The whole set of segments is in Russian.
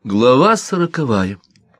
Глава 40.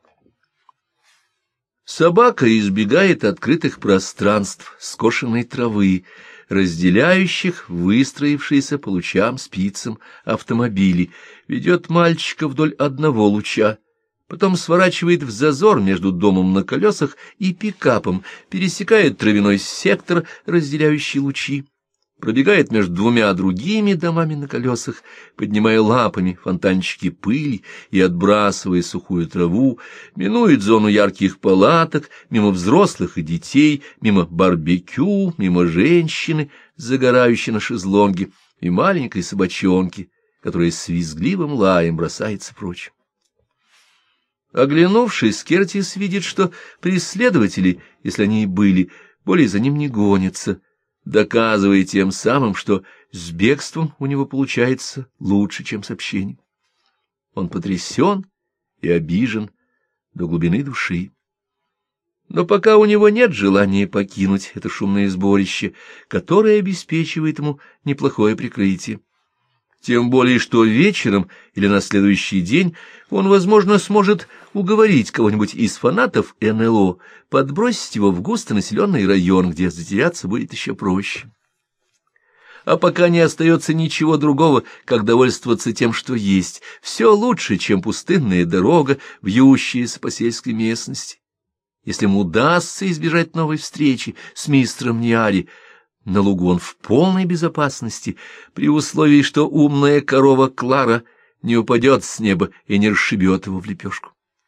Собака избегает открытых пространств, скошенной травы, разделяющих выстроившиеся по лучам-спицам автомобили, ведет мальчика вдоль одного луча, потом сворачивает в зазор между домом на колесах и пикапом, пересекает травяной сектор, разделяющий лучи, пробегает между двумя другими домами на колесах, поднимая лапами фонтанчики пыли и отбрасывая сухую траву, минует зону ярких палаток, мимо взрослых и детей, мимо барбекю, мимо женщины, загорающей на шезлонге, и маленькой собачонки, которая с визгливым лаем бросается прочь. Оглянувшись, Кертис видит, что преследователи, если они и были, более за ним не гонятся, доказывая тем самым, что с бегством у него получается лучше, чем с общением. Он потрясен и обижен до глубины души. Но пока у него нет желания покинуть это шумное сборище, которое обеспечивает ему неплохое прикрытие. Тем более, что вечером или на следующий день он, возможно, сможет уговорить кого-нибудь из фанатов НЛО подбросить его в густонаселенный район, где затеряться будет еще проще. А пока не остается ничего другого, как довольствоваться тем, что есть. Все лучше, чем пустынная дорога, вьющаяся по сельской местности. Если ему удастся избежать новой встречи с мистером Ниари, на лугу он в полной безопасности, при условии, что умная корова Клара не упадет с неба и не расшибет его в лепешку.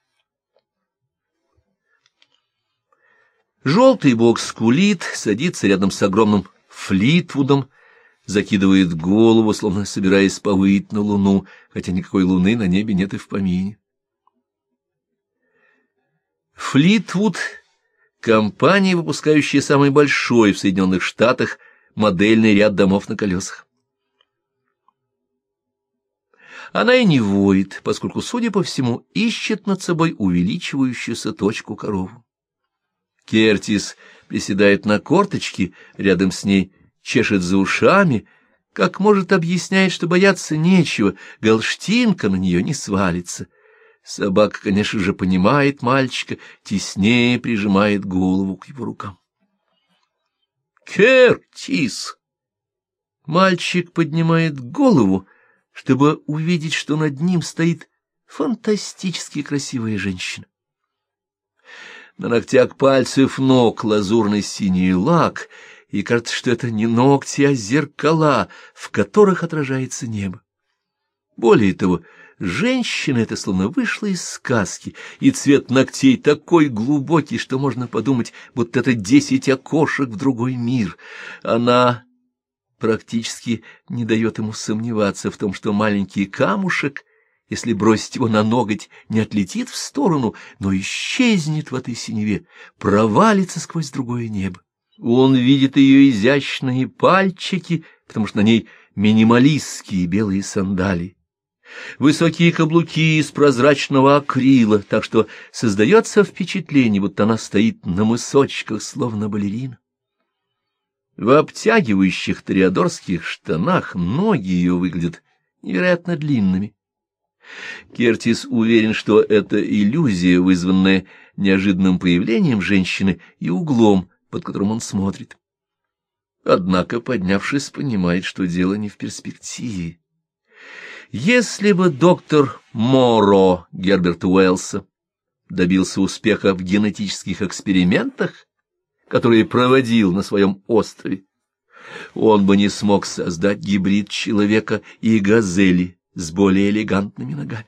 Желтый бок скулит, садится рядом с огромным Флитвудом, закидывает голову, словно собираясь повыть на луну, хотя никакой луны на небе нет и в помине. Флитвуд — компания, выпускающая самый большой в Соединенных Штатах модельный ряд домов на колесах. Она и не воет, поскольку, судя по всему, ищет над собой увеличивающуюся точку корову. Кертис приседает на корточки рядом с ней, чешет за ушами, как может объясняет, что бояться нечего, галштинка на нее не свалится. Собака, конечно же, понимает мальчика, теснее прижимает голову к его рукам. «Кертис!» Мальчик поднимает голову, чтобы увидеть, что над ним стоит фантастически красивая женщина. На ногтях пальцев ног лазурно-синий лак, и кажется, что это не ногти, а зеркала, в которых отражается небо. Более того, женщина эта словно вышла из сказки, и цвет ногтей такой глубокий, что можно подумать, будто это 10 окошек в другой мир. Она практически не дает ему сомневаться в том, что маленький камушек, если бросить его на ноготь, не отлетит в сторону, но исчезнет в этой синеве, провалится сквозь другое небо. Он видит ее изящные пальчики, потому что на ней минималистские белые сандалии, высокие каблуки из прозрачного акрила, так что создается впечатление, будто она стоит на мысочках, словно балерина. В обтягивающих тореадорских штанах ноги ее выглядят невероятно длинными. Кертис уверен, что это иллюзия, вызванная неожиданным появлением женщины и углом, под которым он смотрит. Однако, поднявшись, понимает, что дело не в перспективе. Если бы доктор Моро Герберта Уэллса добился успеха в генетических экспериментах, которые проводил на своем острове, он бы не смог создать гибрид человека и газели с более элегантными ногами.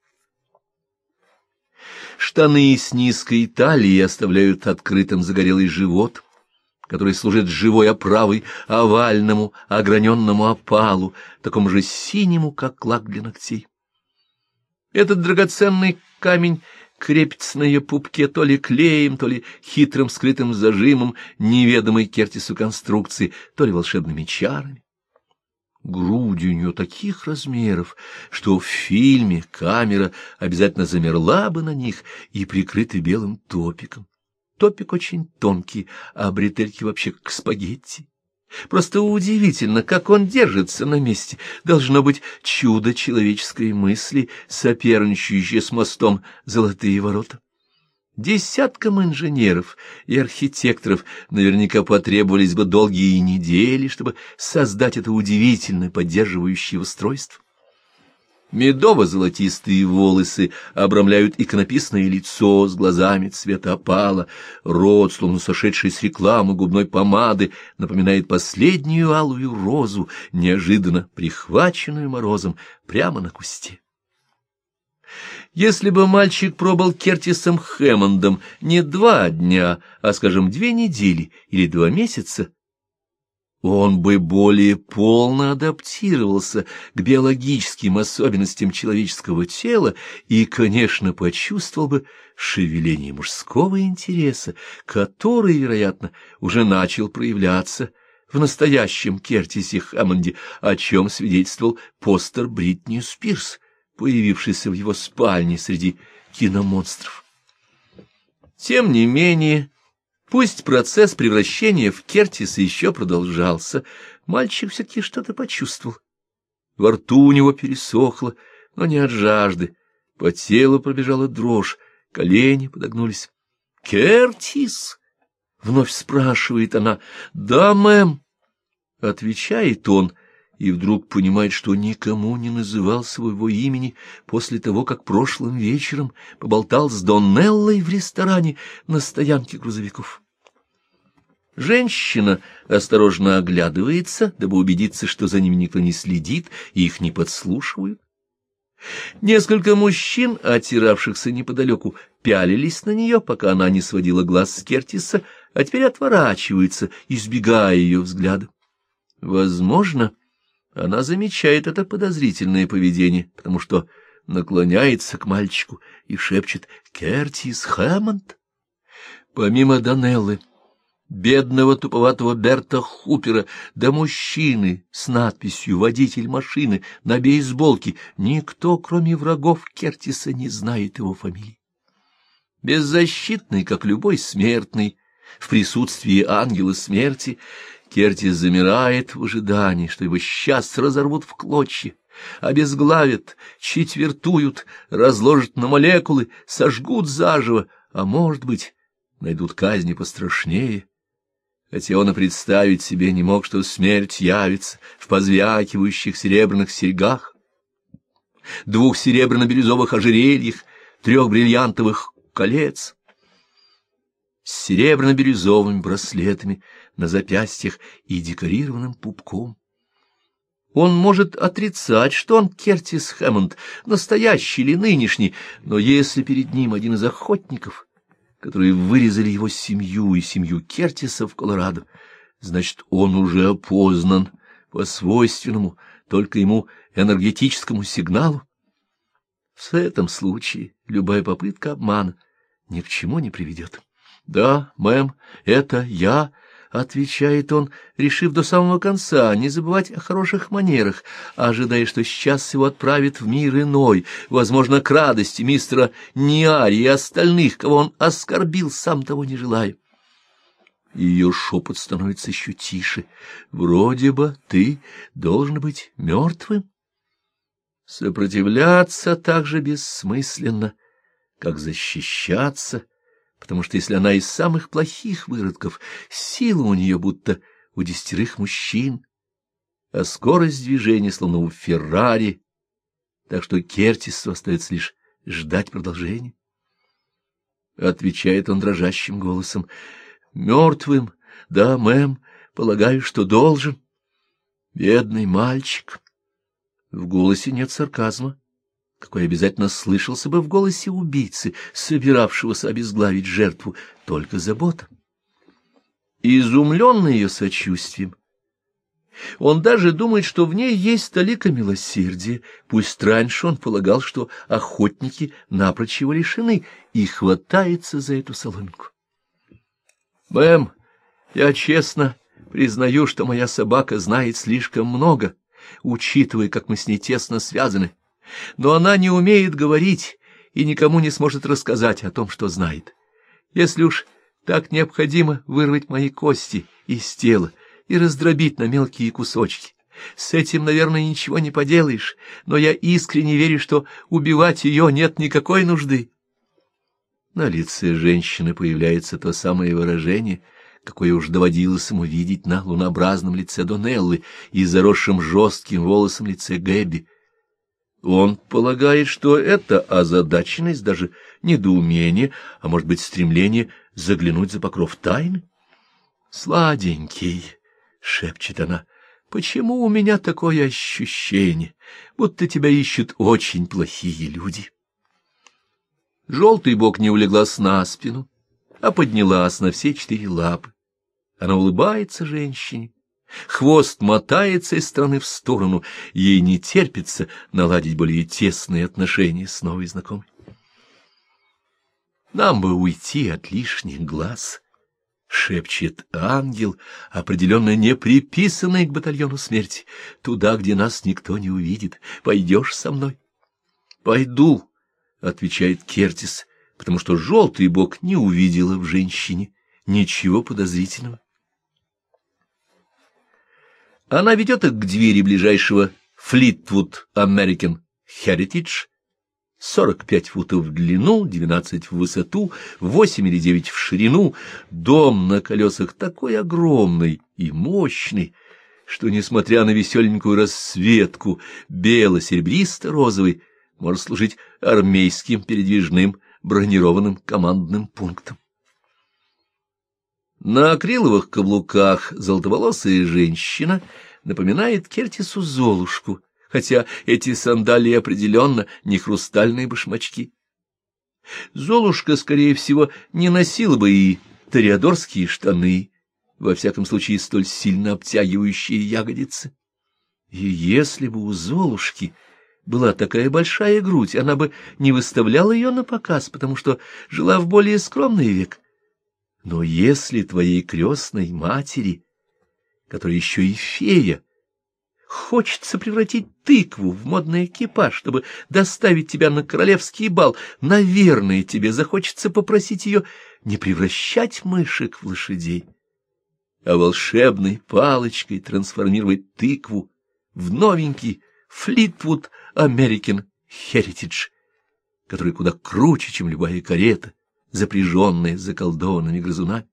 Штаны с низкой талией оставляют открытым загорелый живот, который служит живой оправой овальному ограненному опалу, такому же синему, как лак для ногтей. Этот драгоценный камень крепится на ее пупке то ли клеем, то ли хитрым скрытым зажимом неведомой Кертису конструкции, то ли волшебными чарами. Груди у нее таких размеров, что в фильме камера обязательно замерла бы на них и прикрыты белым топиком. Топик очень тонкий, а бретельки вообще как спагетти. Просто удивительно, как он держится на месте. Должно быть чудо человеческой мысли, соперничающее с мостом «Золотые ворота». Десяткам инженеров и архитекторов наверняка потребовались бы долгие недели, чтобы создать это удивительное поддерживающее устройство. Медово-золотистые волосы обрамляют иконописное лицо с глазами цвета опала, рот, словно сошедший с рекламы губной помады, напоминает последнюю алую розу, неожиданно прихваченную морозом прямо на кусте. Если бы мальчик пробыл Кертисом Хэммондом не 2 дня, а, скажем, 2 недели или 2 месяца, он бы более полно адаптировался к биологическим особенностям человеческого тела и, конечно, почувствовал бы шевеление мужского интереса, который, вероятно, уже начал проявляться в настоящем Кертисе Хэммонде, о чем свидетельствовал постер Бритни Спирс, появившийся в его спальне среди киномонстров. Тем не менее, пусть процесс превращения в Кертиса еще продолжался, мальчик все-таки что-то почувствовал. Во рту у него пересохло, но не от жажды. По телу пробежала дрожь, колени подогнулись. «Кертис?» — вновь спрашивает она. «Да, мэм», — отвечает он, и вдруг понимает, что никому не называл своего имени после того, как прошлым вечером поболтал с Доннеллой в ресторане на стоянке грузовиков. Женщина осторожно оглядывается, дабы убедиться, что за ними никто не следит и их не подслушивают. Несколько мужчин, отиравшихся неподалеку, пялились на нее, пока она не сводила глаз с Кертиса, а теперь отворачиваются, избегая ее взгляда. Возможно, она замечает это подозрительное поведение, потому что наклоняется к мальчику и шепчет «Кертис Хэммонд». Помимо Доннеллы, бедного туповатого Берта Хупера, до мужчины с надписью «Водитель машины» на бейсболке, никто, кроме врагов Кертиса, не знает его фамилии. Беззащитный, как любой смертный, в присутствии ангела смерти, Кертис замирает в ожидании, что его сейчас разорвут в клочья, обезглавят, четвертуют, разложат на молекулы, сожгут заживо, а, может быть, найдут казни пострашнее. Хотя он и представить себе не мог, что смерть явится в позвякивающих серебряных серьгах, 2 серебряно-бирюзовых ожерельях, 3 бриллиантовых колец, с серебряно-бирюзовыми браслетами на запястьях и декорированным пупком. Он может отрицать, что он Кертис Хэммонд, настоящий или нынешний, но если перед ним один из охотников, которые вырезали его семью и семью Кертиса в Колорадо, значит, он уже опознан по свойственному только ему энергетическому сигналу. В этом случае любая попытка обмана ни к чему не приведет. «Да, мэм, это я», — отвечает он, решив до самого конца не забывать о хороших манерах, ожидая, что сейчас его отправят в мир иной, возможно, к радости мистера Ниари и остальных, кого он оскорбил, сам того не желая. Ее шепот становится еще тише. «Вроде бы ты должен быть мертвым». Сопротивляться так же бессмысленно, как защищаться, потому что если она из самых плохих выродков, сила у нее будто у 10 мужчин, а скорость движения словно у Феррари, так что Кертису остается лишь ждать продолжения. Отвечает он дрожащим голосом: «Мертвым, да, мэм, полагаю, что должен». Бедный мальчик. В голосе нет сарказма, какой обязательно слышался бы в голосе убийцы, собиравшегося обезглавить жертву, только забота. Изумленный ее сочувствием, он даже думает, что в ней есть толика милосердия, пусть раньше он полагал, что охотники напрочь его лишены, и хватается за эту соломинку. «Мэм, я честно признаю, что моя собака знает слишком много, учитывая, как мы с ней тесно связаны. Но она не умеет говорить и никому не сможет рассказать о том, что знает. Если уж так необходимо вырвать мои кости из тела, и раздробить на мелкие кусочки. С этим, наверное, ничего не поделаешь, но я искренне верю, что убивать ее нет никакой нужды. На лице женщины появляется то самое выражение, какое уж доводилось ему видеть на лунообразном лице Донеллы и заросшем жестким волосом лице Гэбби. Он полагает, что это озадаченность, даже недоумение, а может быть стремление заглянуть за покров тайны. «Сладенький», — шепчет она, — «почему у меня такое ощущение, будто тебя ищут очень плохие люди?» Желтый бок не улеглась на спину, а поднялась на все 4 лапы. Она улыбается женщине. Хвост мотается из стороны в сторону, ей не терпится наладить более тесные отношения с новой знакомой. «Нам бы уйти от лишних глаз», — шепчет ангел, определенно не приписанный к батальону смерти, «туда, где нас никто не увидит. Пойдешь со мной?» «Пойду», — отвечает Кертис, потому что желтый бок не увидела в женщине ничего подозрительного. Она ведет их к двери ближайшего Fleetwood American Heritage, 45 футов в длину, 12 в высоту, 8 или 9 в ширину. Дом на колесах такой огромный и мощный, что, несмотря на веселенькую расцветку, бело-серебристо-розовый, может служить армейским передвижным бронированным командным пунктом. На акриловых каблуках золотоволосая женщина напоминает Кертису Золушку, хотя эти сандалии определенно не хрустальные башмачки. Золушка, скорее всего, не носила бы и тореадорские штаны, во всяком случае столь сильно обтягивающие ягодицы. И если бы у Золушки была такая большая грудь, она бы не выставляла ее на показ, потому что жила в более скромный век. Но если твоей крестной матери, которая еще и фея, хочется превратить тыкву в модный экипаж, чтобы доставить тебя на королевский бал, наверное, тебе захочется попросить ее не превращать мышек в лошадей, а волшебной палочкой трансформировать тыкву в новенький Fleetwood American Heritage, который куда круче, чем любая карета, запряженная заколдованными грызунами.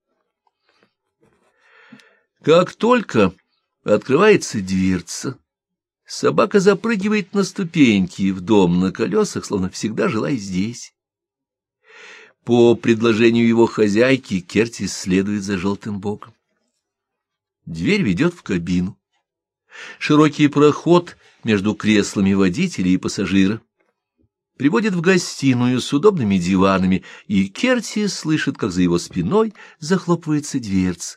Как только открывается дверца, собака запрыгивает на ступеньки в дом на колесах, словно всегда жила здесь. По предложению его хозяйки Кертис следует за желтым боком. Дверь ведет в кабину. Широкий проход между креслами водителя и пассажира приводит в гостиную с удобными диванами, и Кертис слышит, как за его спиной захлопывается дверца.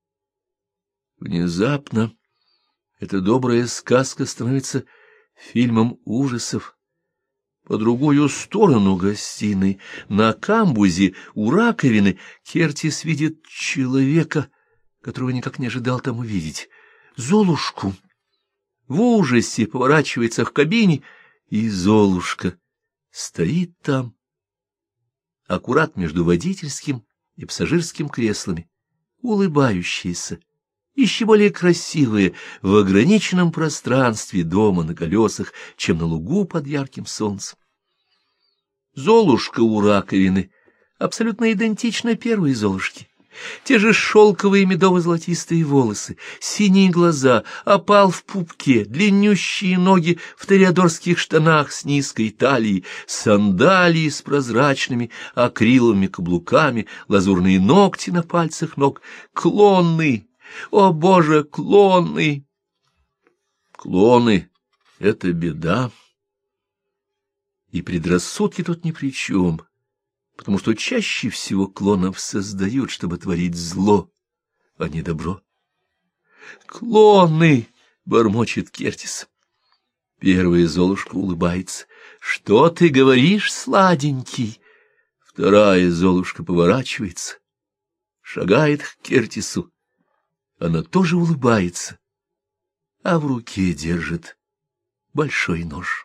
Внезапно эта добрая сказка становится фильмом ужасов. По другую сторону гостиной, на камбузе у раковины, Кертис видит человека, которого никак не ожидал там увидеть. Золушку. В ужасе поворачивается к кабине, и Золушка стоит там, аккурат между водительским и пассажирским креслами, улыбающаяся, еще более красивая в ограниченном пространстве дома на колесах, чем на лугу под ярким солнцем. Золушка у раковины абсолютно идентична первой Золушке. Те же шелковые медово-золотистые волосы, синие глаза, опал в пупке, длиннющие ноги в тореадорских штанах с низкой талией, сандалии с прозрачными акриловыми каблуками, лазурные ногти на пальцах ног, клоны, о боже, клоны! Клоны — это беда, и предрассудки тут ни при чем. Потому что чаще всего клонов создают, чтобы творить зло, а не добро. «Клоны!» — бормочет Кертис. Первая Золушка улыбается. «Что ты говоришь, сладенький?» Вторая Золушка поворачивается, шагает к Кертису. Она тоже улыбается, а в руке держит большой нож.